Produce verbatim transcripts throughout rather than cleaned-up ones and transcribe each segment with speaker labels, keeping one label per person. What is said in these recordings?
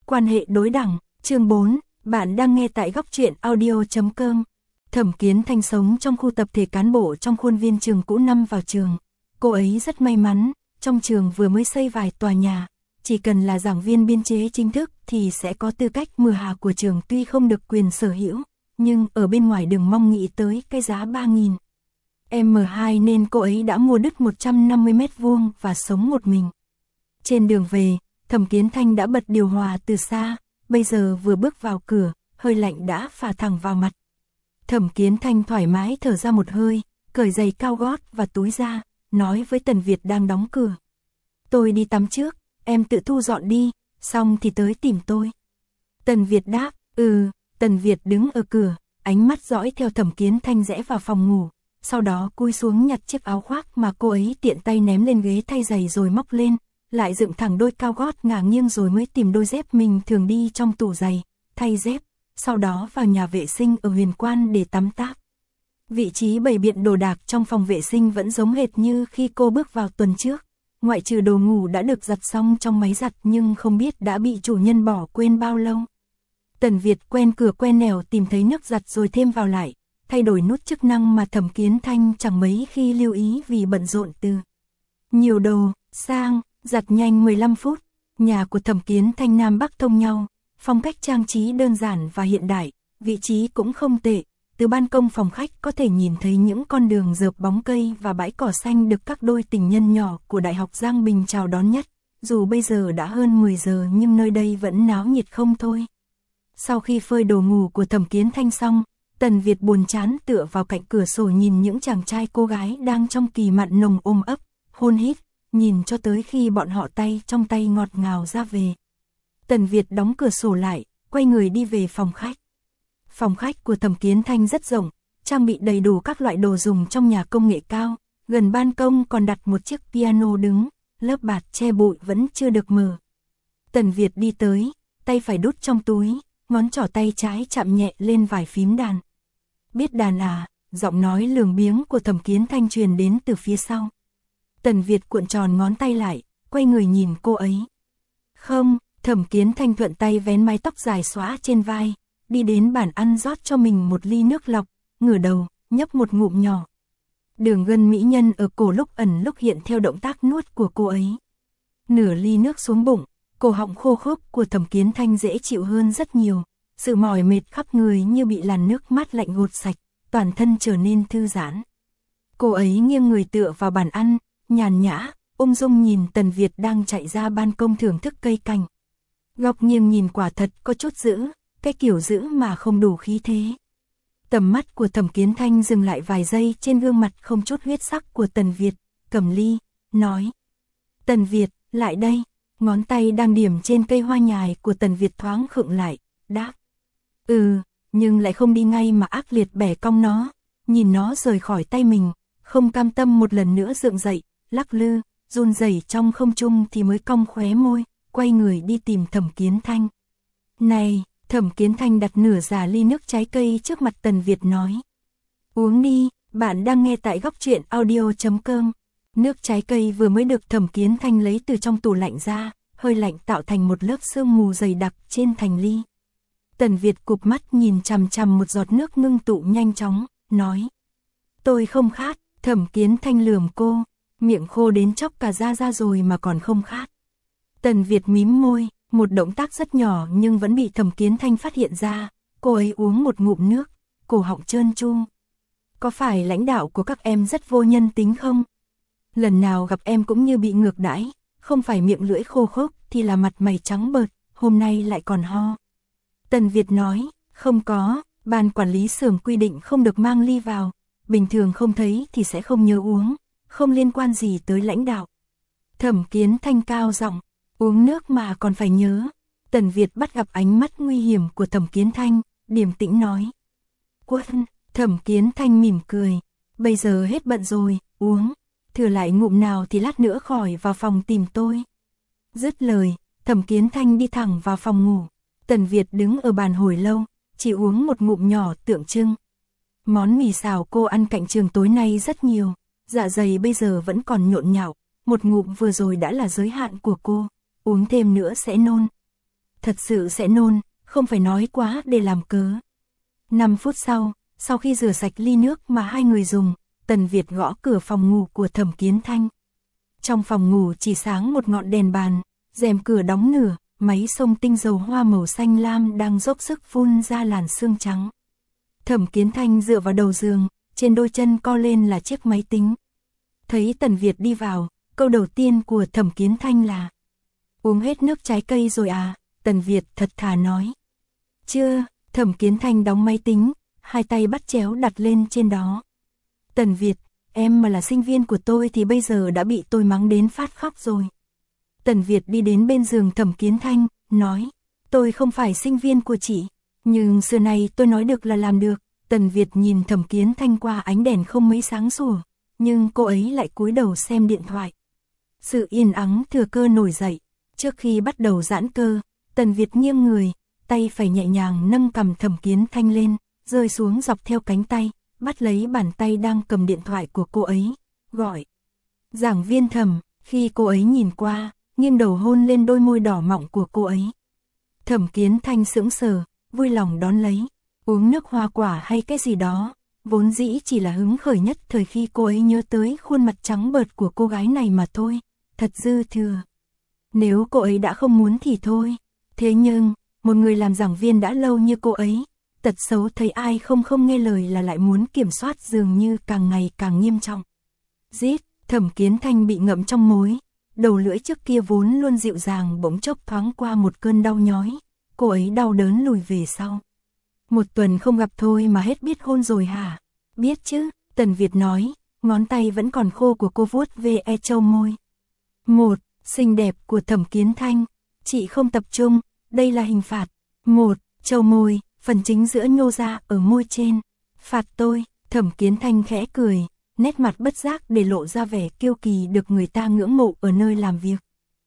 Speaker 1: Quan hệ đối đẳng, chương bốn, bạn đang nghe tại góc truyện audio chấm com. Thẩm Kiến Thanh sống trong khu tập thể cán bộ trong khuôn viên trường cũ năm vào trường. Cô ấy rất may mắn, trong trường vừa mới xây vài tòa nhà, chỉ cần là giảng viên biên chế chính thức thì sẽ có tư cách mùa hạ của trường, tuy không được quyền sở hữu, nhưng ở bên ngoài đừng mong nghĩ tới cái giá ba nghìn em hai nên cô ấy đã mua đứt một trăm năm mươi mét vuông và sống một mình. Trên đường về, Thẩm Kiến Thanh đã bật điều hòa từ xa, bây giờ vừa bước vào cửa, hơi lạnh đã phả thẳng vào mặt. Thẩm Kiến Thanh thoải mái thở ra một hơi, cởi giày cao gót và túi ra, nói với Tần Việt đang đóng cửa. Tôi đi tắm trước, em tự thu dọn đi, xong thì tới tìm tôi. Tần Việt đáp, ừ, Tần Việt đứng ở cửa, ánh mắt dõi theo Thẩm Kiến Thanh rẽ vào phòng ngủ, sau đó cúi xuống nhặt chiếc áo khoác mà cô ấy tiện tay ném lên ghế thay giày rồi móc lên, lại dựng thẳng đôi cao gót ngả nghiêng rồi mới tìm đôi dép mình thường đi trong tủ giày, thay dép, sau đó vào nhà vệ sinh ở Huyền Quan để tắm táp. Vị trí bày biện đồ đạc trong phòng vệ sinh vẫn giống hệt như khi cô bước vào tuần trước, ngoại trừ đồ ngủ đã được giặt xong trong máy giặt nhưng không biết đã bị chủ nhân bỏ quên bao lâu. Tần Việt quen cửa quen nẻo tìm thấy nước giặt rồi thêm vào lại, thay đổi nút chức năng mà Thẩm Kiến Thanh chẳng mấy khi lưu ý vì bận rộn từ nhiều đồ sang giặt nhanh mười lăm phút. Nhà của Thẩm Kiến Thanh Nam Bắc thông nhau, phong cách trang trí đơn giản và hiện đại, vị trí cũng không tệ. Từ ban công phòng khách có thể nhìn thấy những con đường rợp bóng cây và bãi cỏ xanh được các đôi tình nhân nhỏ của Đại học Giang Bình chào đón nhất. Dù bây giờ đã hơn mười giờ nhưng nơi đây vẫn náo nhiệt không thôi. Sau khi phơi đồ ngủ của Thẩm Kiến Thanh xong, Tần Việt buồn chán tựa vào cạnh cửa sổ nhìn những chàng trai cô gái đang trong kỳ mặn nồng ôm ấp, hôn hít, nhìn cho tới khi bọn họ tay trong tay ngọt ngào ra về. Tần Việt đóng cửa sổ lại, quay người đi về phòng khách. Phòng khách của Thẩm Kiến Thanh rất rộng, trang bị đầy đủ các loại đồ dùng trong nhà công nghệ cao, gần ban công còn đặt một chiếc piano đứng, lớp bạt che bụi vẫn chưa được mở. Tần Việt đi tới, tay phải đút trong túi, ngón trỏ tay trái chạm nhẹ lên vài phím đàn. Biết đàn à, giọng nói lường biếng của Thẩm Kiến Thanh truyền đến từ phía sau. Tần Việt cuộn tròn ngón tay lại, quay người nhìn cô ấy. Không, Thẩm Kiến Thanh thuận tay vén mái tóc dài xõa trên vai, đi đến bàn ăn rót cho mình một ly nước lọc, ngửa đầu, nhấp một ngụm nhỏ. Đường gân mỹ nhân ở cổ lúc ẩn lúc hiện theo động tác nuốt của cô ấy. Nửa ly nước xuống bụng, cổ họng khô khốc của Thẩm Kiến Thanh dễ chịu hơn rất nhiều, sự mỏi mệt khắp người như bị làn nước mát lạnh gột sạch, toàn thân trở nên thư giãn. Cô ấy nghiêng người tựa vào bàn ăn, nhàn nhã, ung dung nhìn Tần Việt đang chạy ra ban công thưởng thức cây cảnh. Góc nghiêng nhìn quả thật có chút giữ, cái kiểu giữ mà không đủ khí thế. Tầm mắt của Thẩm Kiến Thanh dừng lại vài giây trên gương mặt không chút huyết sắc của Tần Việt, cầm ly, nói. Tần Việt, lại đây, ngón tay đang điểm trên cây hoa nhài của Tần Việt thoáng khựng lại, đáp. Ừ, nhưng lại không đi ngay mà ác liệt bẻ cong nó, nhìn nó rời khỏi tay mình, không cam tâm một lần nữa dựng dậy, lắc lư, run rẩy trong không trung thì mới cong khóe môi, quay người đi tìm Thẩm Kiến Thanh. Này, Thẩm Kiến Thanh đặt nửa già ly nước trái cây trước mặt Tần Việt nói. Uống đi, bạn đang nghe tại góc truyện audio chấm com. Nước trái cây vừa mới được Thẩm Kiến Thanh lấy từ trong tủ lạnh ra, hơi lạnh tạo thành một lớp sương mù dày đặc trên thành ly. Tần Việt cụp mắt nhìn chằm chằm một giọt nước ngưng tụ nhanh chóng, nói. Tôi không khát. Thẩm Kiến Thanh lườm cô, miệng khô đến chóc cả da ra rồi mà còn không khát. Tần Việt mím môi, một động tác rất nhỏ nhưng vẫn bị Thẩm Kiến Thanh phát hiện ra, cô ấy uống một ngụm nước, cổ họng trơn tru. Có phải lãnh đạo của các em rất vô nhân tính không? Lần nào gặp em cũng như bị ngược đãi, không phải miệng lưỡi khô khốc thì là mặt mày trắng bợt, hôm nay lại còn ho. Tần Việt nói, không có, ban quản lý xưởng quy định không được mang ly vào. Bình thường không thấy thì sẽ không nhớ uống, không liên quan gì tới lãnh đạo. Thẩm Kiến Thanh cao giọng, uống nước mà còn phải nhớ. Tần Việt bắt gặp ánh mắt nguy hiểm của Thẩm Kiến Thanh, điềm tĩnh nói. Quân, Thẩm Kiến Thanh mỉm cười, bây giờ hết bận rồi, uống, thừa lại ngụm nào thì lát nữa khỏi vào phòng tìm tôi. Dứt lời, Thẩm Kiến Thanh đi thẳng vào phòng ngủ. Tần Việt đứng ở bàn hồi lâu, chỉ uống một ngụm nhỏ tượng trưng. Món mì xào cô ăn cạnh trường tối nay rất nhiều, dạ dày bây giờ vẫn còn nhộn nhạo, một ngụm vừa rồi đã là giới hạn của cô, uống thêm nữa sẽ nôn. thật sự sẽ nôn, không phải nói quá để làm cớ. năm phút sau, sau khi rửa sạch ly nước mà hai người dùng, Tần Việt gõ cửa phòng ngủ của Thẩm Kiến Thanh. Trong phòng ngủ chỉ sáng một ngọn đèn bàn, rèm cửa đóng nửa, máy xông tinh dầu hoa màu xanh lam đang dốc sức phun ra làn sương trắng. Thẩm Kiến Thanh dựa vào đầu giường, trên đôi chân co lên là chiếc máy tính. Thấy Tần Việt đi vào, câu đầu tiên của Thẩm Kiến Thanh là: uống hết nước trái cây rồi à? Tần Việt thật thà nói. Chưa. Thẩm Kiến Thanh đóng máy tính, hai tay bắt chéo đặt lên trên đó. Tần Việt, em mà là sinh viên của tôi thì bây giờ đã bị tôi mắng đến phát khóc rồi. Tần Việt đi đến bên giường Thẩm Kiến Thanh, nói: tôi không phải sinh viên của chị, nhưng xưa này tôi nói được là làm được. Tần Việt nhìn Thẩm Kiến Thanh qua ánh đèn không mấy sáng sủa, nhưng cô ấy lại cúi đầu xem điện thoại. Sự yên ắng thừa cơ nổi dậy. Trước khi bắt đầu giãn cơ, Tần Việt nghiêng người, tay phải nhẹ nhàng nâng cầm Thẩm Kiến Thanh lên, rơi xuống dọc theo cánh tay, bắt lấy bàn tay đang cầm điện thoại của cô ấy, gọi: giảng viên Thẩm. Khi cô ấy nhìn qua, nghiêng đầu hôn lên đôi môi đỏ mọng của cô ấy. Thẩm Kiến Thanh sững sờ, vui lòng đón lấy. Uống nước hoa quả hay cái gì đó, vốn dĩ chỉ là hứng khởi nhất thời khi cô ấy nhớ tới khuôn mặt trắng bợt của cô gái này mà thôi, thật dư thừa. Nếu cô ấy đã không muốn thì thôi, thế nhưng, một người làm giảng viên đã lâu như cô ấy, tật xấu thấy ai không không nghe lời là lại muốn kiểm soát dường như càng ngày càng nghiêm trọng. Rít, Thẩm Kiến Thanh bị ngậm trong mối, đầu lưỡi trước kia vốn luôn dịu dàng bỗng chốc thoáng qua một cơn đau nhói, cô ấy đau đớn lùi về sau. Một tuần không gặp thôi mà hết biết hôn rồi hả? Biết chứ, Tần Việt nói, ngón tay vẫn còn khô của cô vuốt ve châu môi. Một, xinh đẹp của Thẩm Kiến Thanh, chị không tập trung, đây là hình phạt. Một, châu môi, phần chính giữa nhô ra ở môi trên. Phạt tôi. Thẩm Kiến Thanh khẽ cười, nét mặt bất giác để lộ ra vẻ kiêu kỳ được người ta ngưỡng mộ ở nơi làm việc.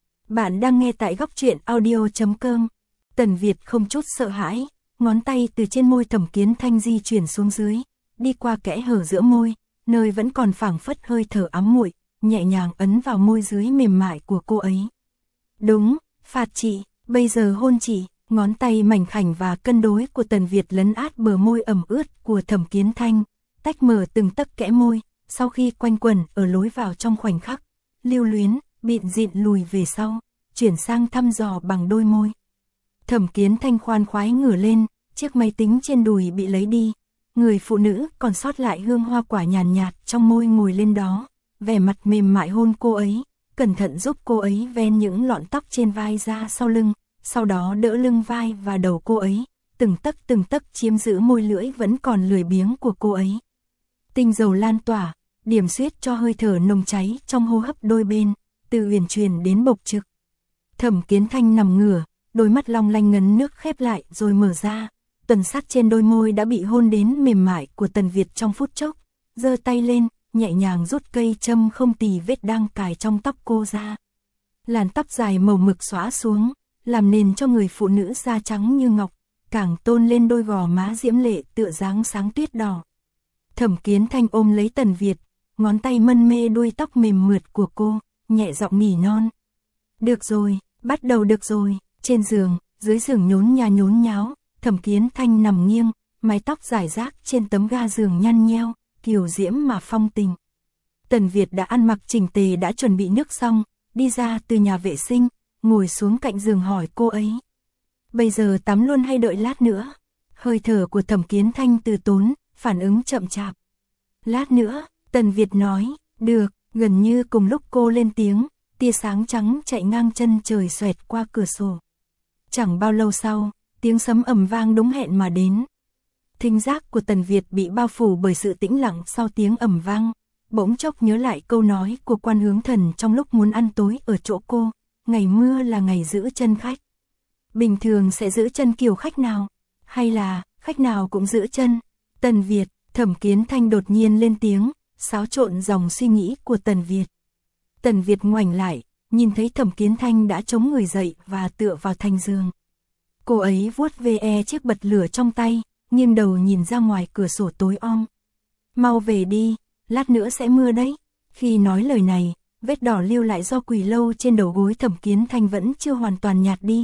Speaker 1: Bạn đang nghe tại góc truyện audio chấm com. Tần Việt không chút sợ hãi, ngón tay từ trên môi Thẩm Kiến Thanh di chuyển xuống dưới, đi qua kẽ hở giữa môi, nơi vẫn còn phảng phất hơi thở ấm nguội, nhẹ nhàng ấn vào môi dưới mềm mại của cô ấy. Đúng, phạt chị, bây giờ hôn chị. Ngón tay mảnh khảnh và cân đối của Tần Việt lấn át bờ môi ẩm ướt của Thẩm Kiến Thanh, tách mở từng tấc kẽ môi, sau khi quanh quẩn ở lối vào trong khoảnh khắc, lưu luyến, bịn dịn lùi về sau, chuyển sang thăm dò bằng đôi môi. Thẩm Kiến Thanh khoan khoái ngửa lên, chiếc máy tính trên đùi bị lấy đi, người phụ nữ còn sót lại hương hoa quả nhàn nhạt, nhạt trong môi ngồi lên đó, vẻ mặt mềm mại hôn cô ấy, cẩn thận giúp cô ấy ven những lọn tóc trên vai ra sau lưng. Sau đó đỡ lưng vai và đầu cô ấy, từng tấc từng tấc chiếm giữ môi lưỡi vẫn còn lười biếng của cô ấy. Tinh dầu lan tỏa, điểm xuyết cho hơi thở nồng cháy trong hô hấp đôi bên, từ uyển chuyển đến bộc trực. Thẩm Kiến Thanh nằm ngửa, đôi mắt long lanh ngấn nước khép lại rồi mở ra, tuần sát trên đôi môi đã bị hôn đến mềm mại của Tần Việt trong phút chốc, giơ tay lên, nhẹ nhàng rút cây châm không tì vết đang cài trong tóc cô ra. Làn tóc dài màu mực xõa xuống, làm nền cho người phụ nữ da trắng như ngọc, càng tôn lên đôi gò má diễm lệ tựa dáng sáng tuyết đỏ. Thẩm Kiến Thanh ôm lấy Tần Việt, ngón tay mân mê đuôi tóc mềm mượt của cô, nhẹ giọng nỉ non. Được rồi, bắt đầu được rồi. Trên giường, dưới giường nhốn nha nhốn nháo, Thẩm Kiến Thanh nằm nghiêng, mái tóc rải rác trên tấm ga giường nhăn nheo, kiều diễm mà phong tình. Tần Việt đã ăn mặc chỉnh tề, đã chuẩn bị nước xong, đi ra từ nhà vệ sinh, ngồi xuống cạnh giường hỏi cô ấy. Bây giờ tắm luôn hay đợi lát nữa? Hơi thở của Thẩm Kiến Thanh từ tốn, phản ứng chậm chạp. Lát nữa, Tần Việt nói. Được. Gần như cùng lúc cô lên tiếng, tia sáng trắng chạy ngang chân trời xoẹt qua cửa sổ. Chẳng bao lâu sau, tiếng sấm ầm vang đúng hẹn mà đến. Thính giác của Tần Việt bị bao phủ bởi sự tĩnh lặng sau tiếng ầm vang, bỗng chốc nhớ lại câu nói của Quan Hướng Thần trong lúc muốn ăn tối ở chỗ cô. Ngày mưa là ngày giữ chân khách. Bình thường sẽ giữ chân kiểu khách nào? Hay là khách nào cũng giữ chân? Tần Việt. Thẩm Kiến Thanh đột nhiên lên tiếng, xáo trộn dòng suy nghĩ của Tần Việt. Tần Việt ngoảnh lại, nhìn thấy Thẩm Kiến Thanh đã chống người dậy và tựa vào thành giường. Cô ấy vuốt ve chiếc bật lửa trong tay, nghiêng đầu nhìn ra ngoài cửa sổ tối om. Mau về đi, lát nữa sẽ mưa đấy. Khi nói lời này, vết đỏ lưu lại do quỳ lâu trên đầu gối Thẩm Kiến Thanh vẫn chưa hoàn toàn nhạt đi.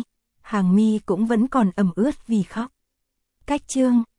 Speaker 1: hàng mi cũng vẫn còn ẩm ướt vì khóc. Cách chương